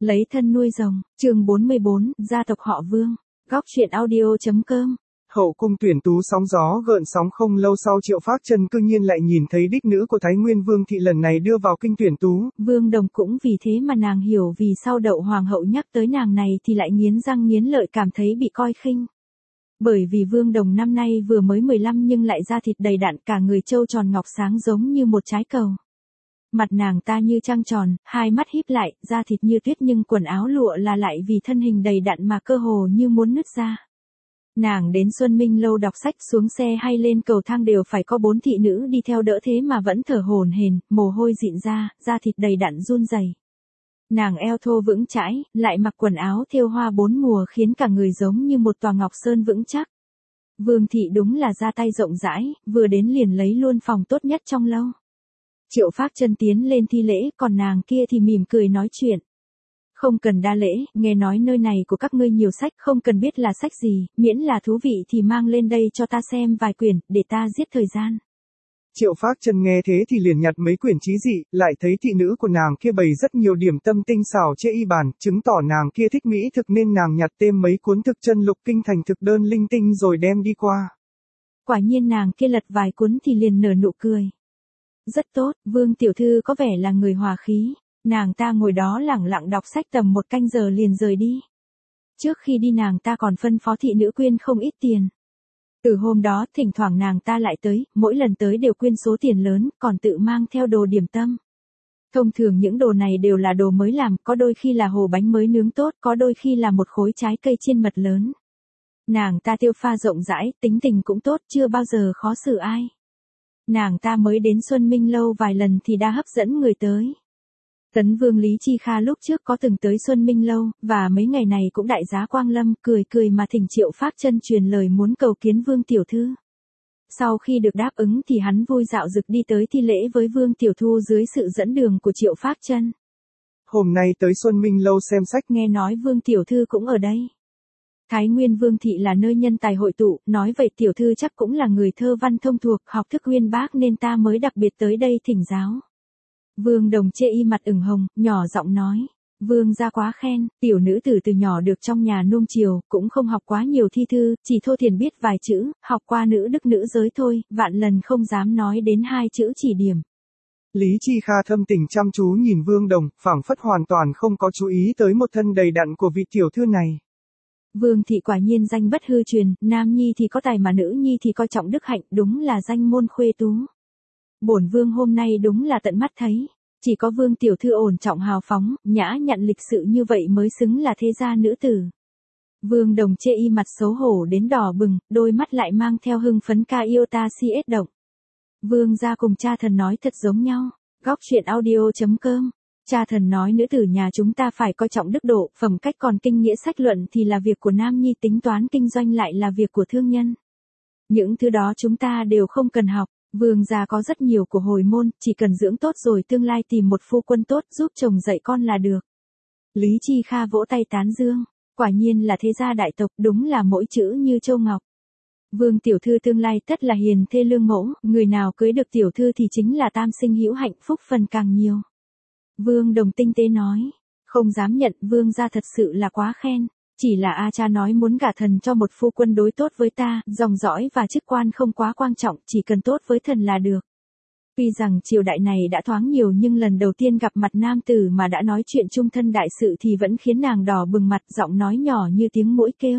Lấy thân nuôi rồng, chương 44, gia tộc họ Vương. Góc truyện audio.com. Hậu cung tuyển tú sóng gió gợn sóng không lâu sau Triệu Phác Trân cư nhiên lại nhìn thấy đích nữ của Thái Nguyên Vương thị lần này đưa vào kinh tuyển tú. Vương Đồng cũng vì thế mà nàng hiểu vì sau Đậu Hoàng hậu nhắc tới nàng này thì lại nghiến răng nghiến lợi cảm thấy bị coi khinh. Bởi vì Vương Đồng năm nay vừa mới 15 nhưng lại da thịt đầy đặn, cả người trâu tròn ngọc sáng giống như một trái cầu. Mặt nàng ta như trăng tròn, hai mắt híp lại, da thịt như tuyết nhưng quần áo lụa là lại vì thân hình đầy đặn mà cơ hồ như muốn nứt ra. Nàng đến Xuân Minh Lâu đọc sách, xuống xe hay lên cầu thang đều phải có 4 thị nữ đi theo đỡ thế mà vẫn thở hổn hển, mồ hôi dịn ra, da thịt đầy đặn run rẩy. Nàng eo thô vững chãi, lại mặc quần áo thêu hoa 4 mùa khiến cả người giống như một tòa ngọc sơn vững chắc. Vương thị đúng là ra tay rộng rãi, vừa đến liền lấy luôn phòng tốt nhất trong lâu. Triệu Phác Trân tiến lên thi lễ, còn nàng kia thì mỉm cười nói chuyện. Không cần đa lễ, nghe nói nơi này của các ngươi nhiều sách, không cần biết là sách gì, miễn là thú vị thì mang lên đây cho ta xem vài quyển, để ta giết thời gian. Triệu Phác Trân nghe thế thì liền nhặt mấy quyển chí dị, lại thấy thị nữ của nàng kia bày rất nhiều điểm tâm tinh xảo trên y bàn, chứng tỏ nàng kia thích mỹ thực nên nàng nhặt thêm mấy cuốn thực chân lục kinh thành thực đơn linh tinh rồi đem đi qua. Quả nhiên nàng kia lật vài cuốn thì liền nở nụ cười. Rất tốt, Vương tiểu thư có vẻ là người hòa khí. Nàng ta ngồi đó lẳng lặng đọc sách tầm 1 canh giờ liền rời đi. Trước khi đi nàng ta còn phân phó thị nữ quyên không ít tiền. Từ hôm đó thỉnh thoảng nàng ta lại tới, mỗi lần tới đều quyên số tiền lớn, còn tự mang theo đồ điểm tâm. Thông thường những đồ này đều là đồ mới làm, có đôi khi là hồ bánh mới nướng tốt, có đôi khi là một khối trái cây chiên mật lớn. Nàng ta tiêu pha rộng rãi, tính tình cũng tốt, chưa bao giờ khó xử ai. Nàng ta mới đến Xuân Minh Lâu vài lần thì đã hấp dẫn người tới. Tấn Vương Lý Chi Kha lúc trước có từng tới Xuân Minh Lâu, và mấy ngày này cũng đại giá quang lâm, cười cười mà thỉnh Triệu Phác Trân truyền lời muốn cầu kiến Vương tiểu thư. Sau khi được đáp ứng thì hắn vui dạo dực đi tới thi lễ với Vương tiểu thư dưới sự dẫn đường của Triệu Phác Trân. Hôm nay tới Xuân Minh Lâu xem sách, nghe nói Vương tiểu thư cũng ở đây. Thái Nguyên Vương thị là nơi nhân tài hội tụ, nói vậy tiểu thư chắc cũng là người thơ văn thông thuộc, học thức uyên bác nên ta mới đặc biệt tới đây thỉnh giáo. Vương Đồng chê y mặt ửng hồng, nhỏ giọng nói. Vương gia quá khen, tiểu nữ tử từ nhỏ được trong nhà nuông chiều, cũng không học quá nhiều thi thư, chỉ thô thiển biết vài chữ, học qua nữ đức nữ giới thôi, vạn lần không dám nói đến 2 chữ chỉ điểm. Lý Chi Kha thâm tình chăm chú nhìn Vương Đồng, phảng phất hoàn toàn không có chú ý tới một thân đầy đặn của vị tiểu thư này. Vương thị quả nhiên danh bất hư truyền, nam nhi thì có tài mà nữ nhi thì coi trọng đức hạnh, đúng là danh môn khuê tú. Bổn vương hôm nay đúng là tận mắt thấy, chỉ có Vương tiểu thư ổn trọng hào phóng, nhã nhặn lịch sự như vậy mới xứng là thế gia nữ tử. Vương Đồng chê y mặt xấu hổ đến đỏ bừng, đôi mắt lại mang theo hưng phấn ca yêu ta si ết động. Vương gia cùng cha thần nói thật giống nhau. Góc truyện audio.com. Cha thần nói nữ tử nhà chúng ta phải coi trọng đức độ, phẩm cách, còn kinh nghĩa sách luận thì là việc của nam nhi, tính toán kinh doanh lại là việc của thương nhân. Những thứ đó chúng ta đều không cần học. Vương gia có rất nhiều của hồi môn, chỉ cần dưỡng tốt rồi tương lai tìm một phu quân tốt giúp chồng dạy con là được. Lý Chi Kha vỗ tay tán dương. Quả nhiên là thế gia đại tộc, đúng là mỗi chữ như châu ngọc. Vương tiểu thư tương lai tất là hiền thê lương mẫu, người nào cưới được tiểu thư thì chính là tam sinh hữu hạnh, phúc phần càng nhiều. Vương Đồng tinh tế nói. Không dám nhận, vương gia thật sự là quá khen. Chỉ là A cha nói muốn gả thần cho một phu quân đối tốt với ta, dòng dõi và chức quan không quá quan trọng, chỉ cần tốt với thần là được. Tuy rằng triều đại này đã thoáng nhiều nhưng lần đầu tiên gặp mặt nam tử mà đã nói chuyện chung thân đại sự thì vẫn khiến nàng đỏ bừng mặt, giọng nói nhỏ như tiếng muỗi kêu.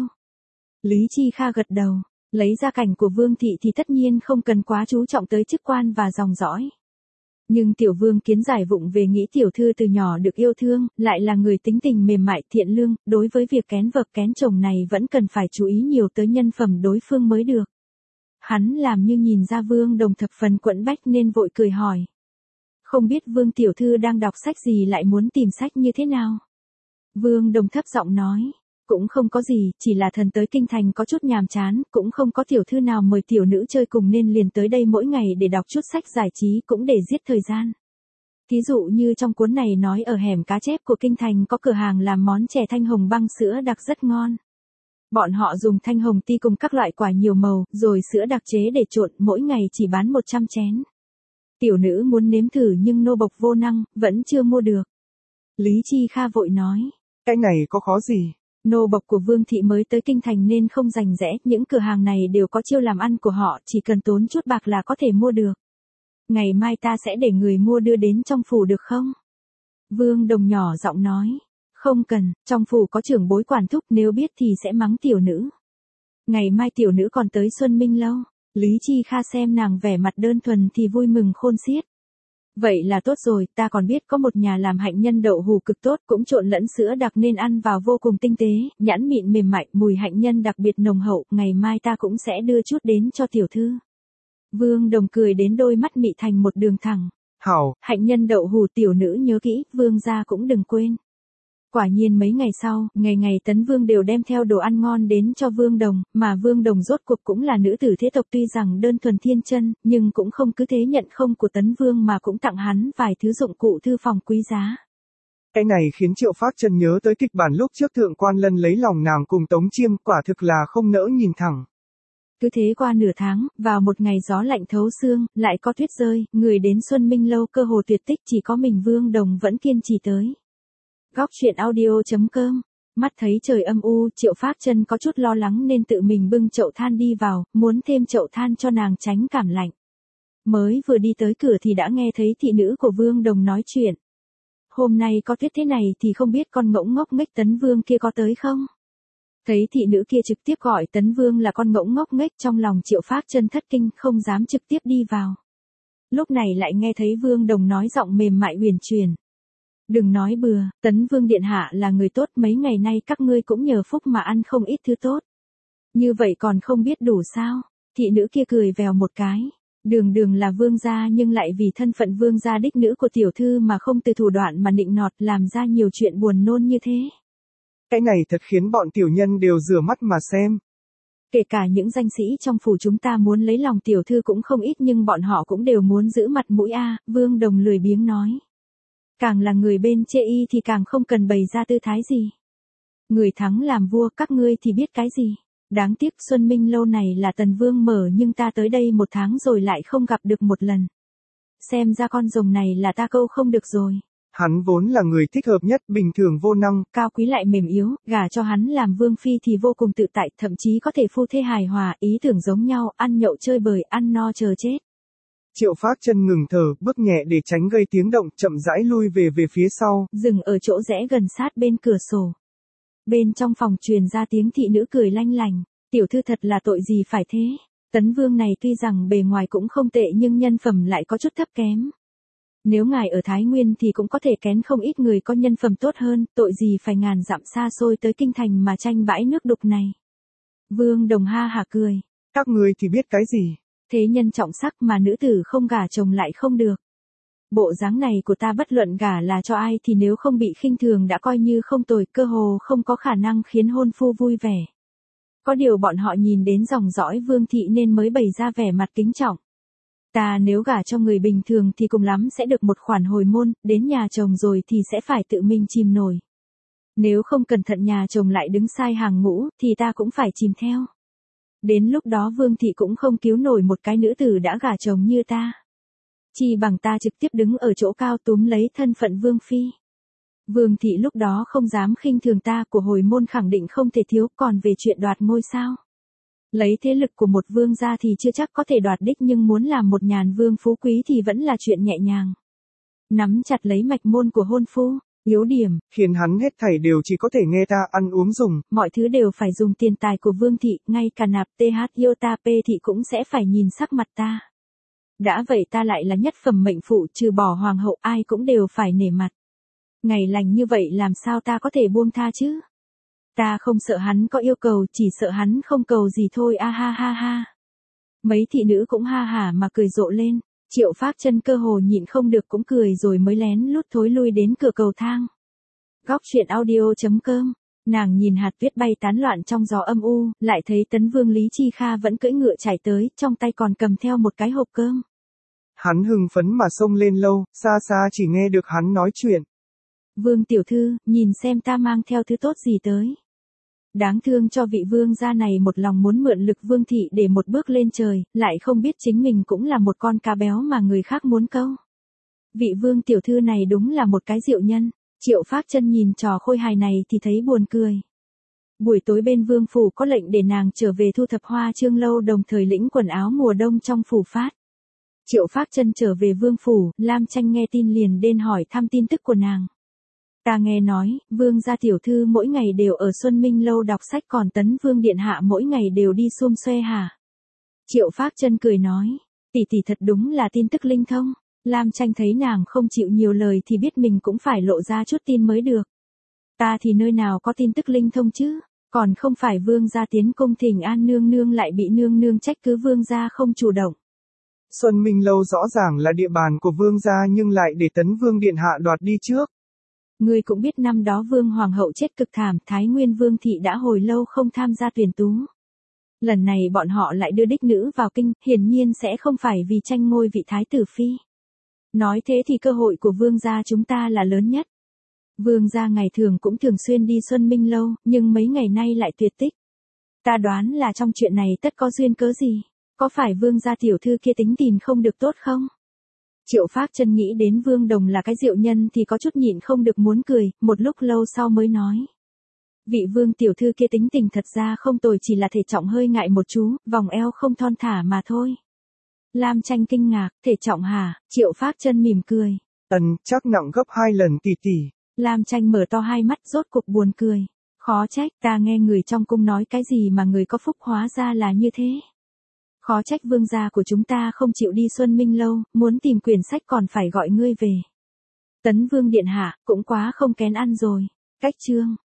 Lý Chi Kha gật đầu, lấy gia cảnh của Vương thị thì tất nhiên không cần quá chú trọng tới chức quan và dòng dõi. Nhưng tiểu vương kiến giải vụng về nghĩ tiểu thư từ nhỏ được yêu thương, lại là người tính tình mềm mại thiện lương, đối với việc kén vợ kén chồng này vẫn cần phải chú ý nhiều tới nhân phẩm đối phương mới được. Hắn làm như nhìn ra Vương Đồng thập phần quẫn bách nên vội cười hỏi. Không biết Vương tiểu thư đang đọc sách gì lại muốn tìm sách như thế nào? Vương Đồng thấp giọng nói. Cũng không có gì, chỉ là thần tới kinh thành có chút nhàm chán, cũng không có tiểu thư nào mời tiểu nữ chơi cùng nên liền tới đây mỗi ngày để đọc chút sách giải trí cũng để giết thời gian. Thí dụ như trong cuốn này nói ở hẻm cá chép của kinh thành có cửa hàng làm món chè thanh hồng băng sữa đặc rất ngon. Bọn họ dùng thanh hồng ti cùng các loại quả nhiều màu, rồi sữa đặc chế để trộn, mỗi ngày chỉ bán 100 chén. Tiểu nữ muốn nếm thử nhưng nô bộc vô năng, vẫn chưa mua được. Lý Chi Kha vội nói. Cái này có khó gì? Nô bộc của Vương thị mới tới kinh thành nên không rành rẽ, những cửa hàng này đều có chiêu làm ăn của họ, chỉ cần tốn chút bạc là có thể mua được. Ngày mai ta sẽ để người mua đưa đến trong phủ được không? Vương Đồng nhỏ giọng nói. Không cần, trong phủ có trưởng bối quản thúc, nếu biết thì sẽ mắng tiểu nữ. Ngày mai tiểu nữ còn tới Xuân Minh Lâu. Lý Chi Kha xem nàng vẻ mặt đơn thuần thì vui mừng khôn xiết. Vậy là tốt rồi, ta còn biết có một nhà làm hạnh nhân đậu hù cực tốt, cũng trộn lẫn sữa đặc nên ăn vào vô cùng tinh tế, nhẵn mịn mềm mại, mùi hạnh nhân đặc biệt nồng hậu, ngày mai ta cũng sẽ đưa chút đến cho tiểu thư. Vương Đồng cười đến đôi mắt mị thành một đường thẳng. Hảo, hạnh nhân đậu hù tiểu nữ nhớ kỹ, Vương gia cũng đừng quên. Quả nhiên mấy ngày sau, ngày ngày Tấn Vương đều đem theo đồ ăn ngon đến cho Vương Đồng, mà Vương Đồng rốt cuộc cũng là nữ tử thế tộc, tuy rằng đơn thuần thiên chân, nhưng cũng không cứ thế nhận không của Tấn Vương mà cũng tặng hắn vài thứ dụng cụ thư phòng quý giá. Cái này khiến Triệu Phác Chân nhớ tới kịch bản lúc trước Thượng Quan Lân lấy lòng nàng cùng Tống Chiêm, quả thực là không nỡ nhìn thẳng. Cứ thế qua nửa tháng, vào một ngày gió lạnh thấu xương, lại có tuyết rơi, người đến Xuân Minh Lâu cơ hồ tuyệt tích, chỉ có mình Vương Đồng vẫn kiên trì tới. Góc truyện audio.com. Mắt thấy trời âm u, Triệu Phác Chân có chút lo lắng nên tự mình bưng chậu than đi vào, muốn thêm chậu than cho nàng tránh cảm lạnh. Mới vừa đi tới cửa thì đã nghe thấy thị nữ của Vương Đồng nói chuyện. Hôm nay có tuyết thế này thì không biết con ngỗng ngốc nghếch Tấn Vương kia có tới không? Thấy thị nữ kia trực tiếp gọi Tấn Vương là con ngỗng ngốc nghếch, trong lòng Triệu Phác Chân thất kinh, không dám trực tiếp đi vào. Lúc này lại nghe thấy Vương Đồng nói giọng mềm mại huyền truyền. Đừng nói bừa, Tấn Vương điện hạ là người tốt, mấy ngày nay các ngươi cũng nhờ phúc mà ăn không ít thứ tốt. Như vậy còn không biết đủ sao? Thị nữ kia cười vèo một cái. Đường đường là vương gia nhưng lại vì thân phận vương gia đích nữ của tiểu thư mà không từ thủ đoạn mà nịnh nọt, làm ra nhiều chuyện buồn nôn như thế. Cái này thật khiến bọn tiểu nhân đều rửa mắt mà xem. Kể cả những danh sĩ trong phủ chúng ta muốn lấy lòng tiểu thư cũng không ít, nhưng bọn họ cũng đều muốn giữ mặt mũi a. Vương Đồng lười biếng nói. Càng là người bên chê y thì càng không cần bày ra tư thái gì. Người thắng làm vua, các ngươi thì biết cái gì. Đáng tiếc Xuân Minh Lâu này là Tần Vương mở nhưng ta tới đây 1 tháng rồi lại không gặp được một lần. Xem ra con rồng này là ta câu không được rồi. Hắn vốn là người thích hợp nhất, bình thường vô năng, cao quý lại mềm yếu, gả cho hắn làm vương phi thì vô cùng tự tại, thậm chí có thể phu thê hài hòa, ý tưởng giống nhau, ăn nhậu chơi bời, ăn no chờ chết. Triệu Phác Chân ngừng thở, bước nhẹ để tránh gây tiếng động, chậm rãi lui về phía sau, dừng ở chỗ rẽ gần sát bên cửa sổ. Bên trong phòng truyền ra tiếng thị nữ cười lanh lành, tiểu thư thật là tội gì phải thế. Tấn Vương này tuy rằng bề ngoài cũng không tệ nhưng nhân phẩm lại có chút thấp kém. Nếu ngài ở Thái Nguyên thì cũng có thể kén không ít người có nhân phẩm tốt hơn, tội gì phải ngàn dặm xa xôi tới kinh thành mà tranh bãi nước đục này. Vương Đồng ha hả cười. Các ngươi thì biết cái gì? Thế nhân trọng sắc mà nữ tử không gả chồng lại không được. Bộ dáng này của ta bất luận gả là cho ai thì nếu không bị khinh thường đã coi như không tồi, cơ hồ không có khả năng khiến hôn phu vui vẻ. Có điều bọn họ nhìn đến dòng dõi Vương thị nên mới bày ra vẻ mặt kính trọng. Ta nếu gả cho người bình thường thì cùng lắm sẽ được một khoản hồi môn, đến nhà chồng rồi thì sẽ phải tự mình chìm nổi. Nếu không cẩn thận nhà chồng lại đứng sai hàng ngũ thì ta cũng phải chìm theo. Đến lúc đó Vương thị cũng không cứu nổi một cái nữ tử đã gả chồng như ta. Chi bằng ta trực tiếp đứng ở chỗ cao túm lấy thân phận Vương phi. Vương thị lúc đó không dám khinh thường ta, của hồi môn khẳng định không thể thiếu, còn về chuyện đoạt ngôi sao. Lấy thế lực của một vương gia thì chưa chắc có thể đoạt đích, nhưng muốn làm một nhàn vương phú quý thì vẫn là chuyện nhẹ nhàng. Nắm chặt lấy mạch môn của hôn phu, yếu điểm, khiến hắn hết thảy đều chỉ có thể nghe ta ăn uống dùng. Mọi thứ đều phải dùng tiền tài của Vương thị, ngay cả nạp TH Iota P thị cũng sẽ phải nhìn sắc mặt ta. Đã vậy ta lại là nhất phẩm mệnh phụ, trừ bỏ hoàng hậu ai cũng đều phải nể mặt. Ngày lành như vậy làm sao ta có thể buông tha chứ? Ta không sợ hắn có yêu cầu, chỉ sợ hắn không cầu gì thôi, a ha ha ha. Mấy thị nữ cũng ha hả mà cười rộ lên. Triệu Phác Chân cơ hồ nhịn không được cũng cười rồi mới lén lút thối lui đến cửa cầu thang. Góc truyện audio.com. Nàng nhìn hạt tuyết bay tán loạn trong gió âm u, lại thấy Tấn Vương Lý Chi Kha vẫn cưỡi ngựa chạy tới, trong tay còn cầm theo một cái hộp cơm. Hắn hưng phấn mà xông lên lâu, xa xa chỉ nghe được hắn nói chuyện. Vương tiểu thư, nhìn xem ta mang theo thứ tốt gì tới. Đáng thương cho vị vương gia này một lòng muốn mượn lực Vương thị để một bước lên trời, lại không biết chính mình cũng là một con cá béo mà người khác muốn câu. Vị vương tiểu thư này đúng là một cái diệu nhân. Triệu Phác Chân nhìn trò khôi hài này thì thấy buồn cười. Buổi tối bên vương phủ có lệnh để nàng trở về thu thập hoa trương lâu đồng thời lĩnh quần áo mùa đông trong phủ phát. Triệu Phác Chân trở về vương phủ, Lam Tranh nghe tin liền đến hỏi thăm tin tức của nàng. Ta nghe nói, vương gia tiểu thư mỗi ngày đều ở Xuân Minh lâu đọc sách còn Tấn vương điện hạ mỗi ngày đều đi xum xuê hả? Triệu Phác Chân cười nói, tỷ tỷ thật đúng là tin tức linh thông. Lam Tranh thấy nàng không chịu nhiều lời thì biết mình cũng phải lộ ra chút tin mới được. Ta thì nơi nào có tin tức linh thông chứ, còn không phải vương gia tiến cung thỉnh an nương nương lại bị nương nương trách cứ vương gia không chủ động. Xuân Minh lâu rõ ràng là địa bàn của vương gia nhưng lại để Tấn vương điện hạ đoạt đi trước. Ngươi cũng biết năm đó vương hoàng hậu chết cực thảm, Thái Nguyên vương thị đã hồi lâu không tham gia tuyển tú. Lần này bọn họ lại đưa đích nữ vào kinh, hiển nhiên sẽ không phải vì tranh ngôi vị thái tử phi. Nói thế thì cơ hội của vương gia chúng ta là lớn nhất. Vương gia ngày thường cũng thường xuyên đi Xuân Minh lâu, nhưng mấy ngày nay lại tuyệt tích. Ta đoán là trong chuyện này tất có duyên cớ gì, có phải vương gia tiểu thư kia tính tình không được tốt không? Triệu Phác Chân nghĩ đến Vương Đồng là cái diệu nhân thì có chút nhịn không được muốn cười, một lúc lâu sau mới nói. Vị vương tiểu thư kia tính tình thật ra không tồi, chỉ là thể trọng hơi ngại một chú, vòng eo không thon thả mà thôi. Lam Tranh kinh ngạc, thể trọng hả? Triệu Phác Chân mỉm cười. Chắc nặng gấp 2 lần tỷ tỷ. Lam Tranh mở to hai mắt rốt cục buồn cười. Khó trách, ta nghe người trong cung nói cái gì mà người có phúc hóa ra là như thế. Khó trách vương gia của chúng ta không chịu đi Xuân Minh lâu, muốn tìm quyển sách còn phải gọi ngươi về. Tấn vương điện hạ, cũng quá không kén ăn rồi. Cách chương